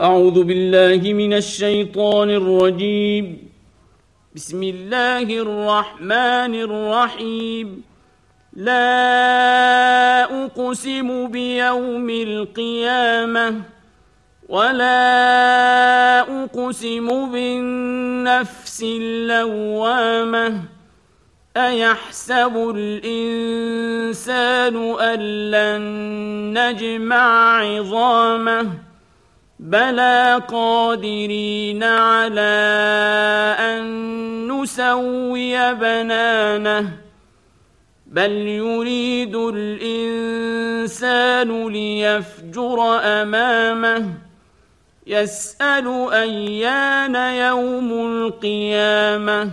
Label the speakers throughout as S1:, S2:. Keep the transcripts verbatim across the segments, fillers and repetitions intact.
S1: أعوذ بالله من الشيطان الرجيم. بسم الله الرحمن الرحيم. لا أقسم بيوم القيامة ولا أقسم بالنفس اللوامة أيحسب الإنسان أن لن نجمع عظامه بلى قادرين على أن نسوي بنانه بل يريد الإنسان ليفجر أمامه يسأل أيان يوم القيامة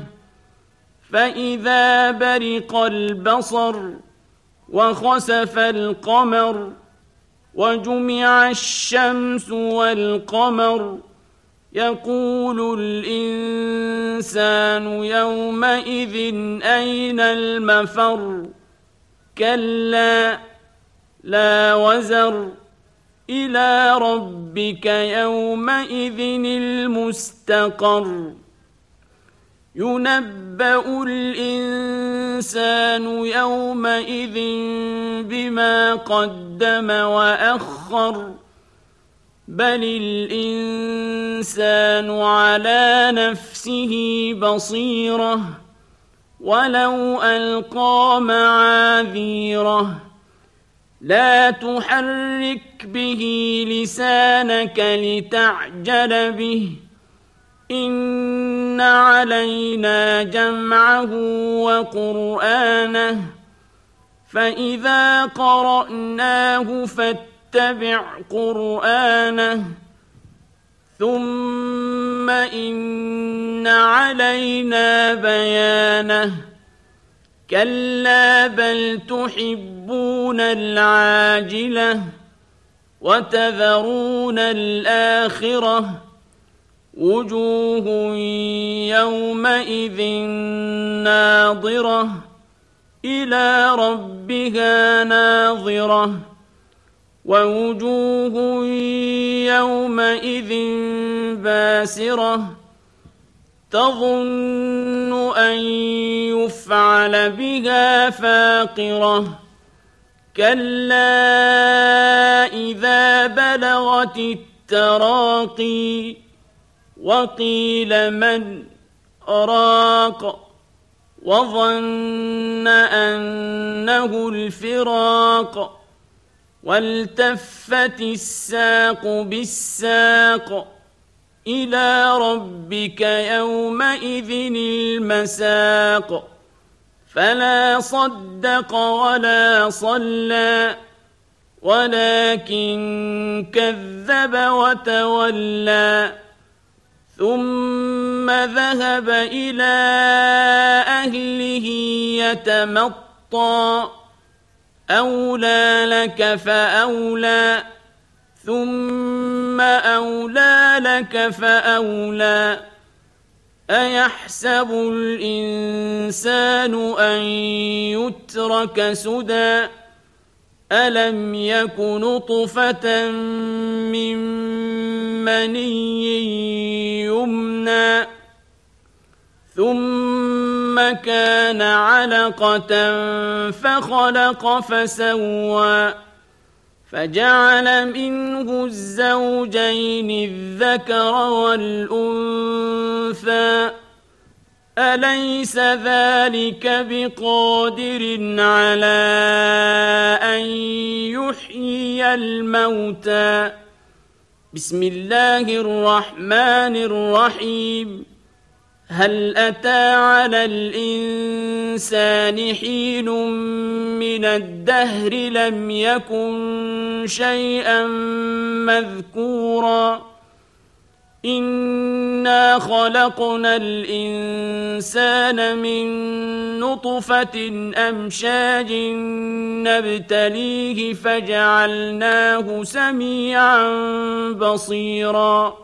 S1: فإذا برق البصر وخسف القمر وجمع الشمس والقمر يقول الإنسان يومئذ أين المفر كلا لا وزر إلى ربك يومئذ المستقر ينبأ الإنسان يومئذ بما قدم وأخر بل الإنسان على نفسه بصيرة ولو ألقى معاذيره لا تحرك به لسانك لتعجل به إن علينا جمعه وقرآنه فإذا قرأناه فاتبع قرآنه ثم إن علينا بيانه كلا بل تحبون العاجلة وتذرون الآخرة وجوه يومئذ ناظرة إلى ربها ناظرة ووجوه يومئذ باسرة تظن أن يفعل بها فاقرة كلا إذا بلغت التراقي وقيل من راق وظن أنه الفراق والتفت الساق بالساق إلى ربك يومئذ المساق فلا صدق ولا صلى ولكن كذب وتولى ثم ذهب إلى أهله يتمطى أولى لك فأولى ثم أولى لك فأولى أيحسب الإنسان أن يترك سدى ألم يك نطفة من مني يمنى ثم كان علقة فخلق فسوى فجعل منه الزوجين الذكر والأنثى أليس ذلك بقادر على أن يحيي الموتى بسم الله الرحمن الرحيم هل أتى على الإنسان حين من الدهر لم يكن شيئا مذكورا إنا خلقنا الإنسان من نطفة أمشاج نبتليه فجعلناه سميعا بصيرا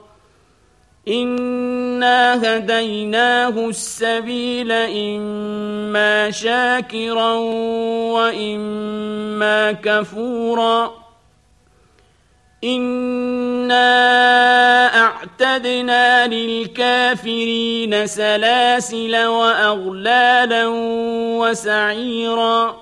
S1: إنا هديناه السبيل إما شاكرا وإما كفورا إنا وأعتدنا للكافرين سلاسل وأغلالا وسعيرا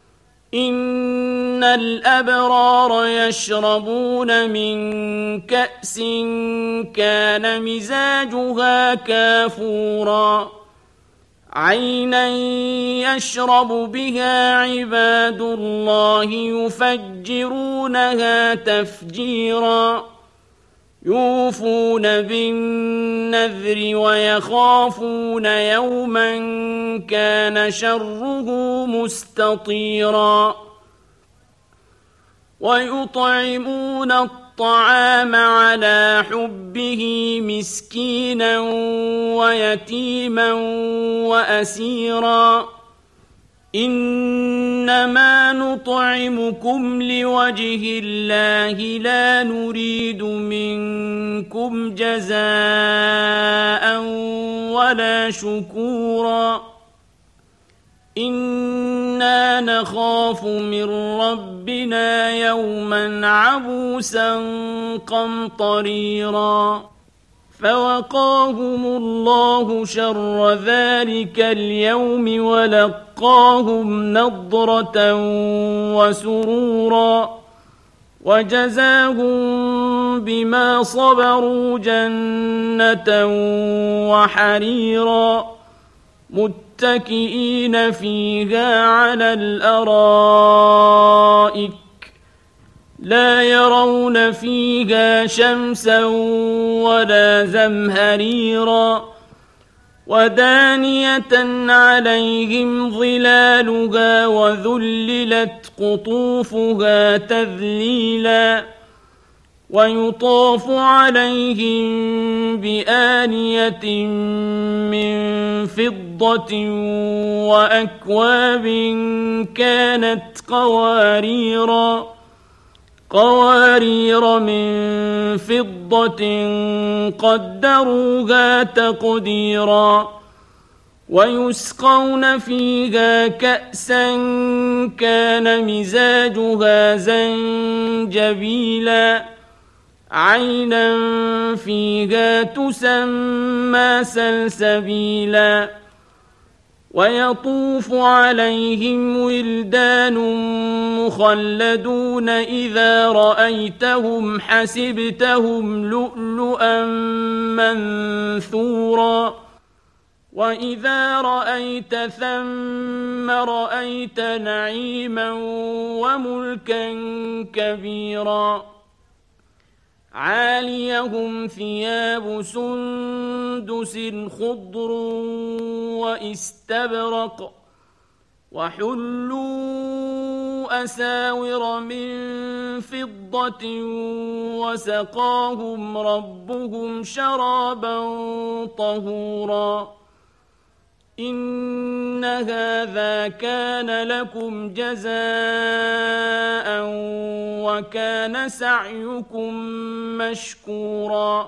S1: إن الأبرار يشربون من كأس كان مزاجها كافورا عينا يشرب بها عباد الله يفجرونها تفجيرا يوفون بالنذر ويخافون يوما كان شره مستطيرا ويطعمون الطعام على حبه مسكينا ويتيما وأسيرا إنما نطعمكم لوجه الله لا نريد منكم جزاء ولا شكورا إنا نخاف من ربنا يوما عبوسا قمطريرا فوقاهم الله شر ذلك اليوم ولقاهم نضرة وسرورا وجزاهم بما صبروا جنة وحريرا متكئين فيها على الأرائك لا يرون فيها شمسا ولا زمهريرا ودانية عليهم ظلالها وذللت قطوفها تذليلا ويطاف عليهم بآنية من فضة وأكواب كانت قواريرا قوارير من فضة قدروها تقديرا ويسقون فيها كأسا كان مزاجها زنجبيلا عينا فيها تسمى سلسبيلا ويطوف عليهم ولدان مخلدون إذا رأيتهم حسبتهم لؤلؤا منثورا وإذا رأيت ثم رأيت نعيما وملكا كبيرا عاليهم ثياب سندس خضر واستبرق وحلوا أساور من فضة وسقاهم ربهم شرابا طهورا إن هذا كان لكم جزاء وكان سعيكم مشكورا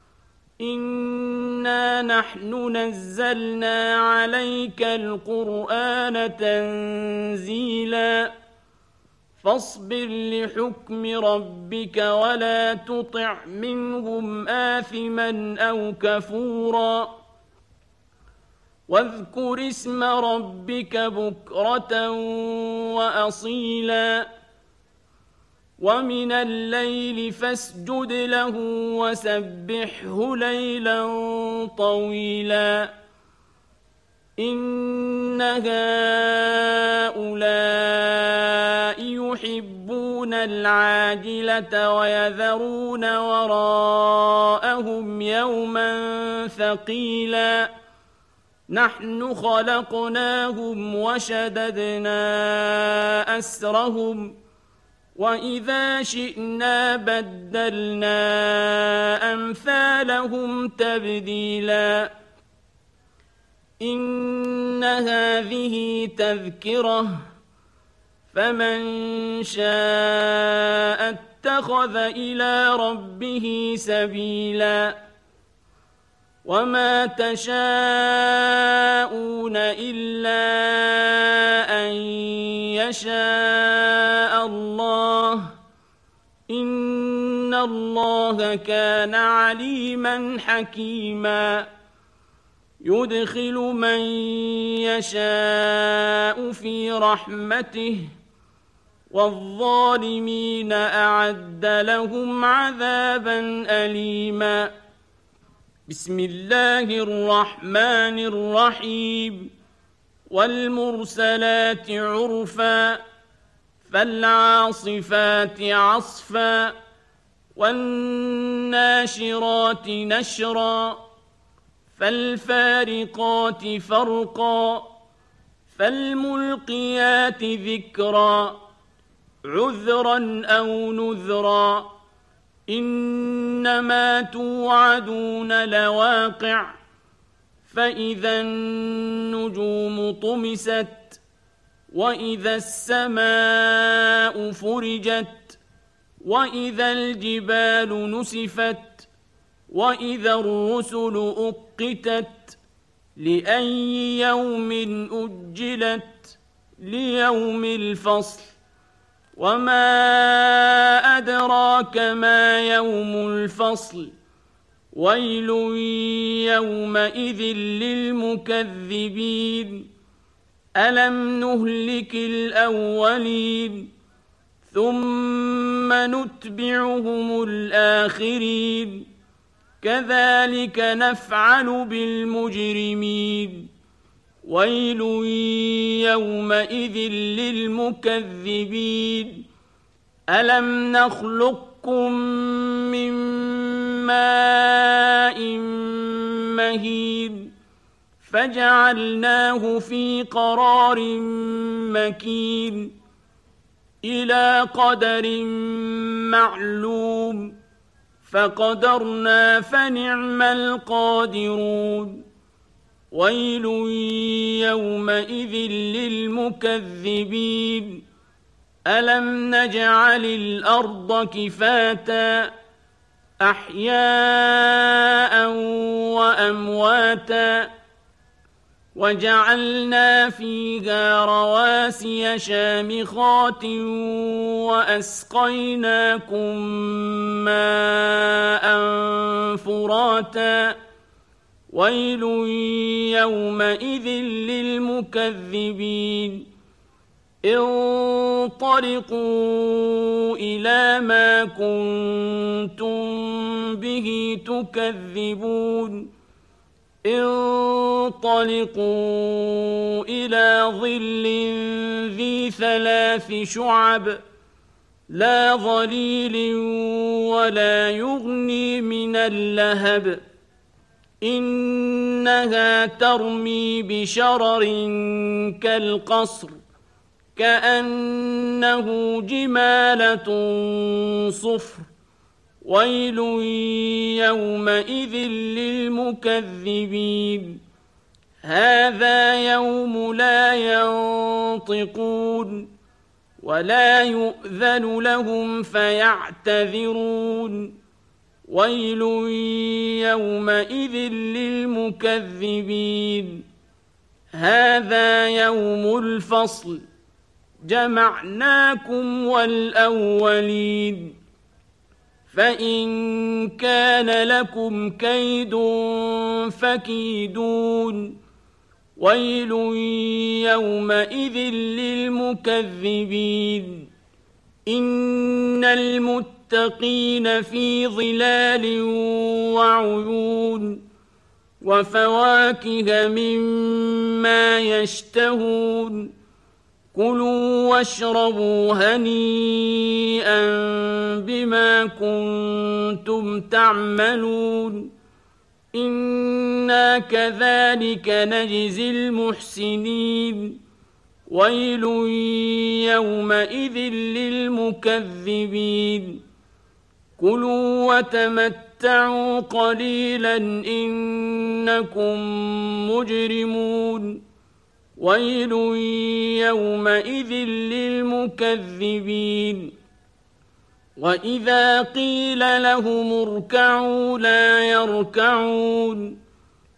S1: إنا نحن نزلنا عليك القرآن تنزيلا فاصبر لحكم ربك ولا تطع منهم آثما أو كفورا واذكر اسم ربك بكرة وأصيلا ومن الليل فاسجد له وسبحه ليلا طويلا إن هؤلاء يحبون العاجلة ويذرون وراءهم يوما ثقيلا نحن خلقناهم وشددنا أسرهم وإذا شئنا بدلنا أمثالهم تبديلا إن هذه تذكرة فمن شاء اتخذ إلى ربه سبيلا وما تشاءون إلا أن يشاء الله إن الله كان عليما حكيما يدخل من يشاء في رحمته والظالمين أعد لهم عذابا أليما. بسم الله الرحمن الرحيم. والمرسلات عرفا فالعاصفات عصفا والناشرات نشرا فالفارقات فرقا فالملقيات ذكرا عذرا أو نذرا إنما توعدون لواقع فإذا النجوم طمست وإذا السماء فرجت وإذا الجبال نسفت وإذا الرسل أقتت لأي يوم أجلت ليوم الفصل وما أدراك ما يوم الفصل ويل يومئذ للمكذبين ألم نهلك الأولين ثم نتبعهم الآخرين كذلك نفعل بالمجرمين ويل يومئذ للمكذبين ألم نخلقكم من ماء مهين فجعلناه في قرار مكين إلى قدر معلوم فقدرنا فنعم القادرون ويل يومئذ للمكذبين ألم نجعل الأرض كفاتا أحياء وأمواتا وجعلنا فيها رواسي شامخات وأسقيناكم ماء فراتا ويل يومئذ للمكذبين انطلقوا إلى ما كنتم به تكذبون انطلقوا إلى ظل ذي ثلاث شعب لا ظليل ولا يغني من اللهب إنها ترمي بشرر كالقصر كأنه جمالة صفر ويل يومئذ للمكذبين هذا يوم لا ينطقون ولا يؤذن لهم فيعتذرون ويل يومئذ للمكذبين هذا يوم الفصل جمعناكم والأولين فإن كان لكم كيد فكيدون ويل يومئذ للمكذبين إن المتقين في ظلال وعيون وفواكه مما يشتهون كلوا واشربوا هنيئا بما كنتم تعملون إنا كذلك نجزي المحسنين ويل يومئذ للمكذبين كلوا وتمتعوا قليلا إنكم مجرمون ويل يومئذ للمكذبين وإذا قيل لهم اركعوا لا يركعون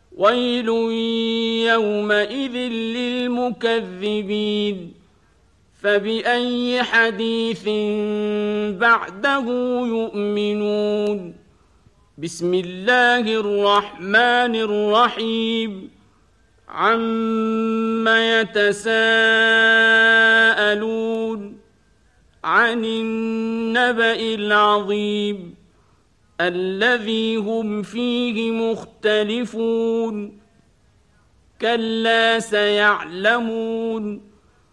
S1: ويل يومئذ للمكذبين فبأي حديث بعده يؤمنون بسم الله الرحمن الرحيم عَمَّ يتساءلون عن النبأ العظيم الذي هم فيه مختلفون كلا سيعلمون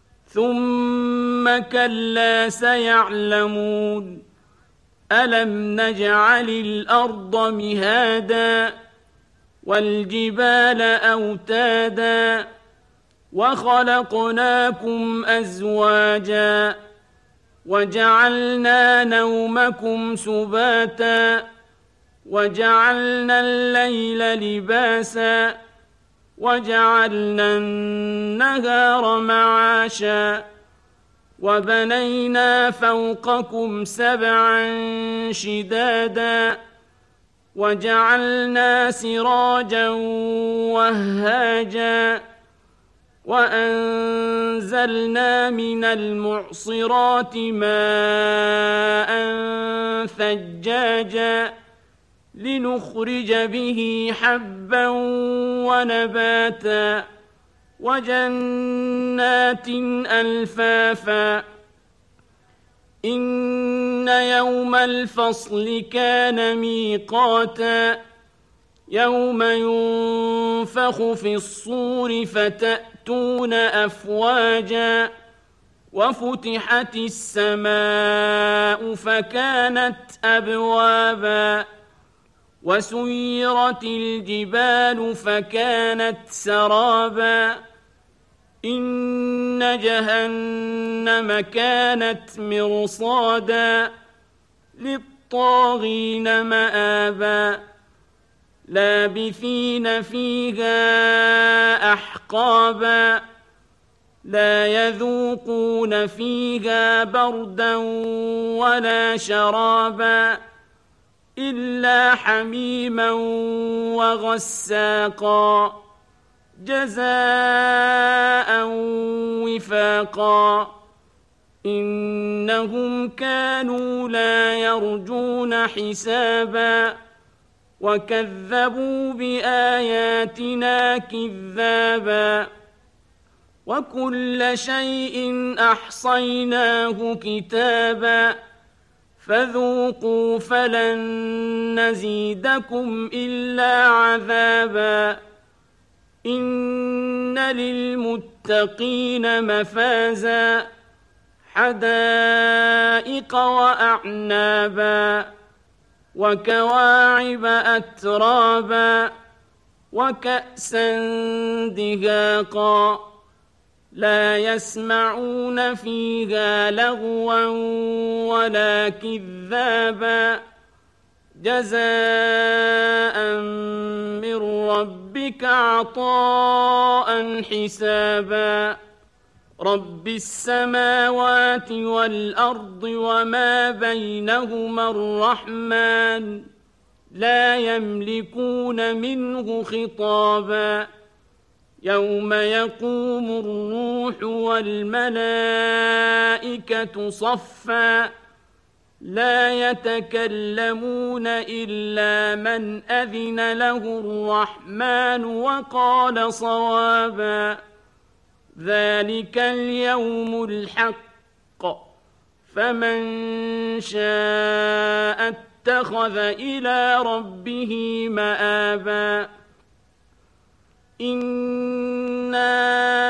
S1: ثم كلا سيعلمون ألم نجعل الأرض مهادا والجبال أوتادا وخلقناكم أزواجا وجعلنا نومكم سباتا وجعلنا الليل لباسا وجعلنا النهار معاشا وبنينا فوقكم سبعا شدادا وجعلنا سراجا وهاجا وأنزلنا من المعصرات ماء ثجاجا لنخرج به حبا ونباتا وجنات ألفافا إن يوم الفصل كان ميقاتا يوم ينفخ في الصور فتأتون أفواجا وفتحت السماء فكانت أبوابا وسيرت الجبال فكانت سرابا إن جهنم كانت مرصادا للطاغين مآبا لابثين فيها أحقابا لا يذوقون فيها بردا ولا شرابا إلا حميما وغساقا جزاء وفاقا إنهم كانوا لا يرجون حسابا وكذبوا بآياتنا كذابا وكل شيء أحصيناه كتابا فذوقوا فلن نزيدكم إلا عذابا إن للمتقين مفازا حدائق وأعنابا وكواعب أترابا وكأسا دهاقا لا يسمعون فيها لغوا ولا كذابا جزاء من ربك عطاء حسابا رب السماوات والأرض وما بينهما الرحمن لا يملكون منه خطابا يوم يقوم الروح والملائكة صفا لا يتكلمون إلا من أذن له الرحمن وقال صوابا ذلك اليوم الحق فمن شاء اتخذ إلى ربه مآبا إنا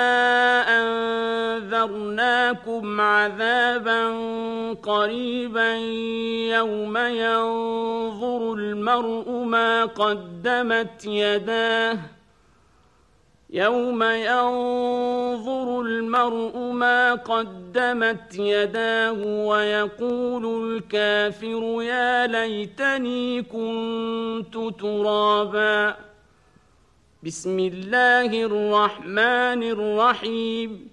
S1: أنذرناكم عذابا قريبا يوم ينظر المرء ما قدمت يداه يوم ينظر المرء ما قدمت يداه ويقول الكافر يا ليتني كنت ترابا بسم الله الرحمن الرحيم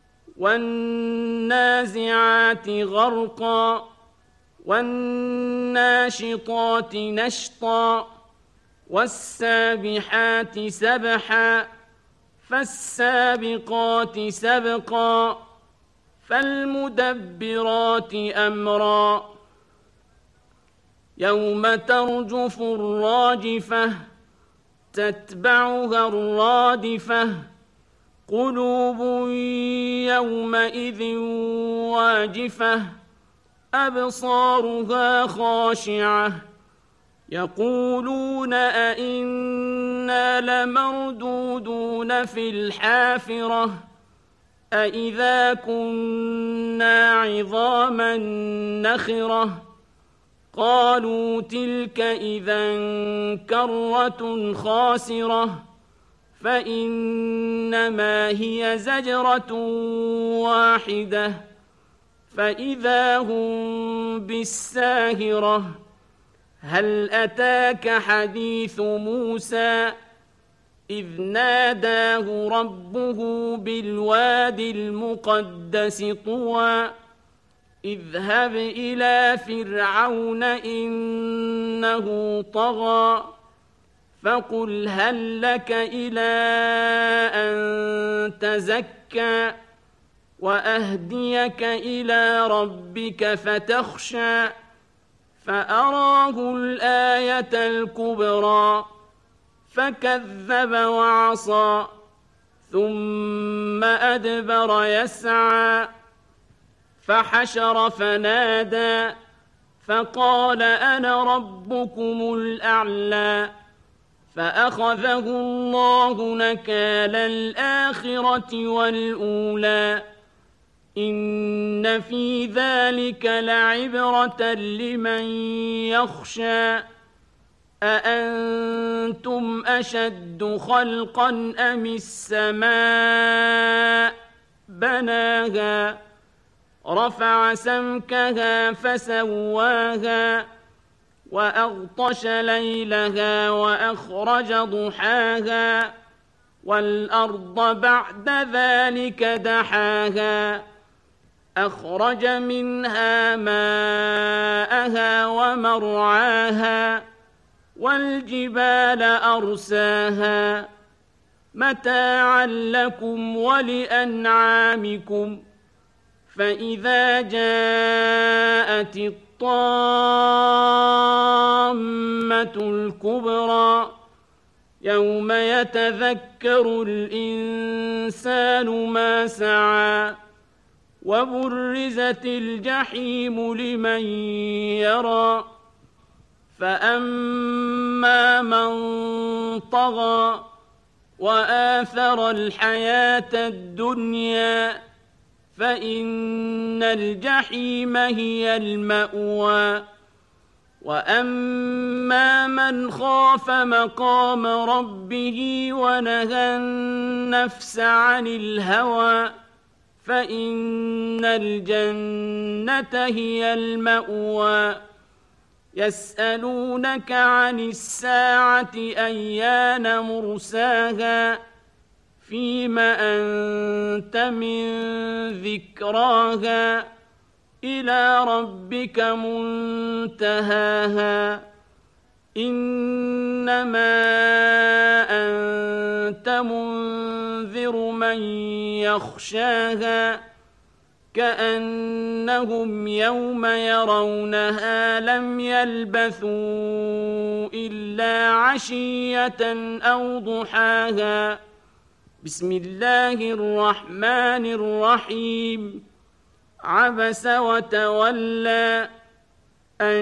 S1: والنازعات غرقا والناشطات نشطا والسابحات سبحا فالسابقات سبقا فالمدبرات أمرا يوم ترجف الراجفة تتبعها الرادفة قلوب يومئذ واجفة أبصارها خاشعة يقولون أئنا لمردودون في الحافرة أئذا كنا عظاما نخرة قالوا تلك إذا كرة خاسرة فإنما هي زجرة واحدة فإذا هم بالساهرة هل أتاك حديث موسى إذ ناداه ربه بالواد المقدس طوى اذهب إلى فرعون إنه طغى فقل هل لك إلى أن تزكى وأهديك إلى ربك فتخشى فأراه الآية الكبرى فكذب وعصى ثم أدبر يسعى فحشر فنادى فقال أنا ربكم الأعلى فأخذه الله نكال الآخرة والأولى إن في ذلك لعبرة لمن يخشى أأنتم أشد خلقا أم السماء بناها رفع سمكها فسواها وأغطش ليلها وأخرج ضحاها والأرض بعد ذلك دحاها أخرج منها ماءها ومرعاها والجبال أرساها متاعا لكم ولأنعامكم فإذا جاءت الطامة الكبرى يوم يتذكر الإنسان ما سعى وبرزت الجحيم لمن يرى فأما من طغى وآثر الحياة الدنيا فإن الجحيم هي المأوى وأما من خاف مقام ربه ونهى النفس عن الهوى فإن الجنة هي المأوى يسألونك عن الساعة أيان مرساها فيم أنت من ذكراها إلى ربك منتهاها إنما أنت منذر من يخشاها كأنهم يوم يرونها لم يلبثوا إلا عشية أو ضحاها بسم الله الرحمن الرحيم عبس وتولى أن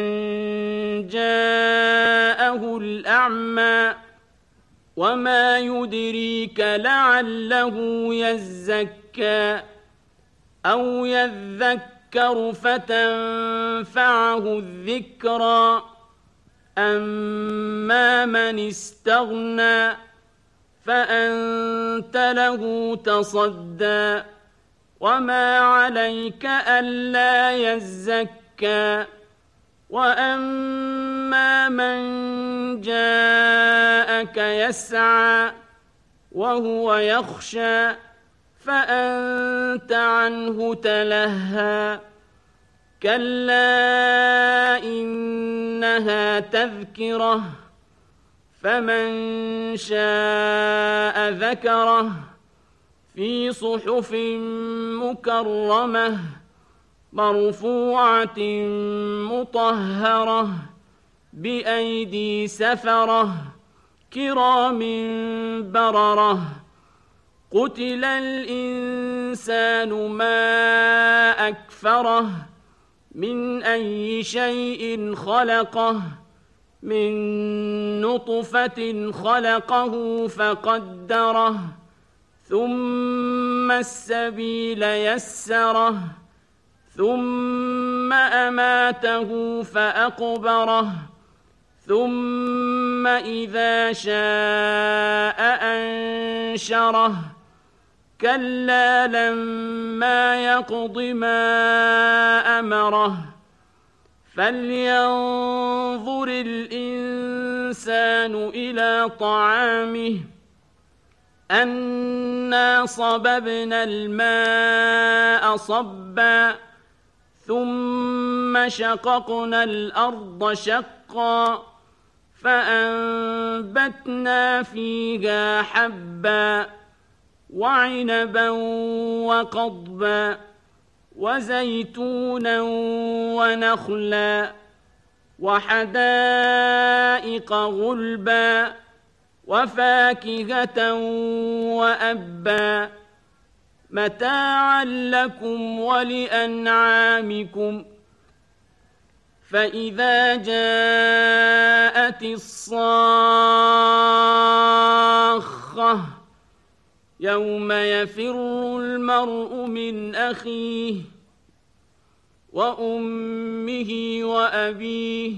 S1: جاءه الأعمى وما يدريك لعله يزكى أو يذكر فتنفعه الذكرى أما من استغنى فأنت له تصدى وما عليك ألا يزكى وأما من جاءك يسعى وهو يخشى فأنت عنه تلهى كلا إنها تذكرة فمن شاء ذكره في صحف مكرمة مرفوعة مطهرة بأيدي سفرة كرام بررة قتل الإنسان ما أكفره من أي شيء خلقه من نطفة خلقه فقدره ثم السبيل يسره ثم أماته فأقبره ثم إذا شاء أنشره كلا لما يقض ما أمره فلينظر الإنسان إلى طعامه أنا صببنا الماء صبا ثم شققنا الأرض شقا فأنبتنا فيها حبا وعنبا وقضبا وزيتونا ونخلا وحدائق غلبا وفاكهة وأبا متاعا لكم ولأنعامكم فإذا جاءت الصاخة يوم يفر المرء من أخيه وأمه وأبيه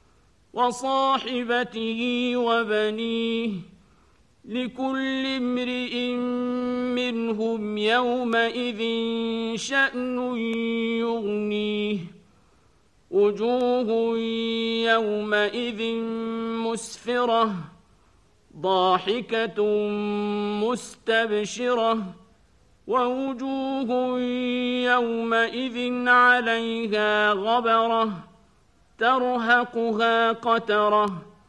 S1: وصاحبته وبنيه لكل امرئ منهم يومئذ شأن يغنيه وجوه يومئذ مسفرة ضاحكة مستبشرة ووجوه يومئذ عليها غبرة ترهقها قترة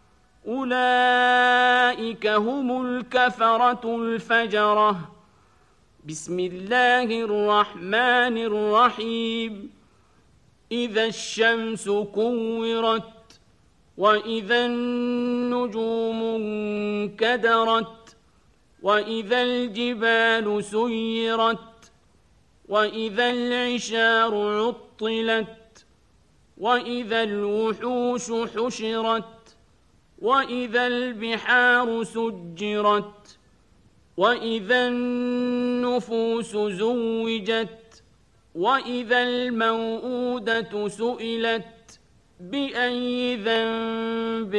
S1: أولئك هم الكفرة الفجرة بسم الله الرحمن الرحيم إذا الشمس كورت وإذا النجوم انكدرت وإذا الجبال سيرت وإذا العشار عطلت وإذا الوحوش حشرت وإذا البحار سجرت وإذا النفوس زوجت وإذا الموءودة سئلت بأي ذنب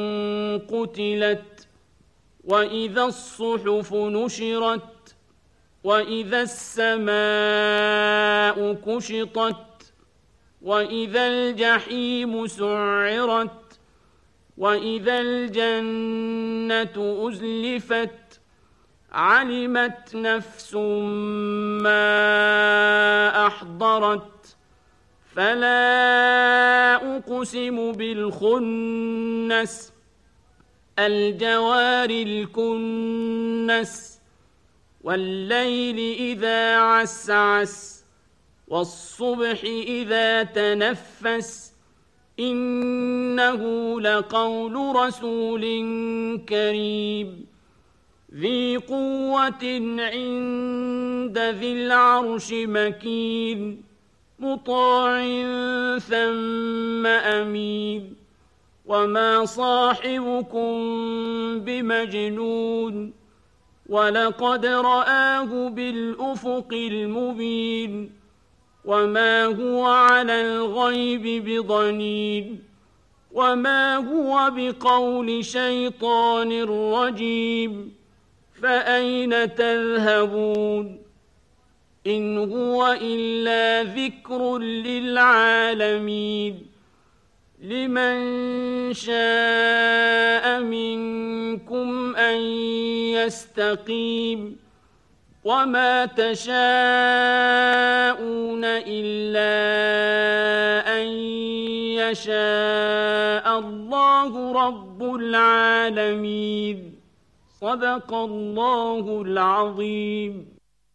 S1: قتلت وإذا الصحف نشرت وإذا السماء كشطت وإذا الجحيم سعرت وإذا الجنة أزلفت علمت نفس ما أحضرت فلا أقسم بالخنس الجوار الكنس والليل إذا عسعس والصبح إذا تنفس إنه لقول رسول كريم ذي قوة عند ذي العرش مكين مطاع ثم أمين وما صاحبكم بمجنون ولقد رآه بالأفق المبين وما هو على الغيب بضنين وما هو بقول شيطان رجيم فأين تذهبون إن هو إلا ذكر للعالمين لمن شاء منكم أن يستقيم وما تشاءون إلا أن يشاء الله رب العالمين صدق الله العظيم.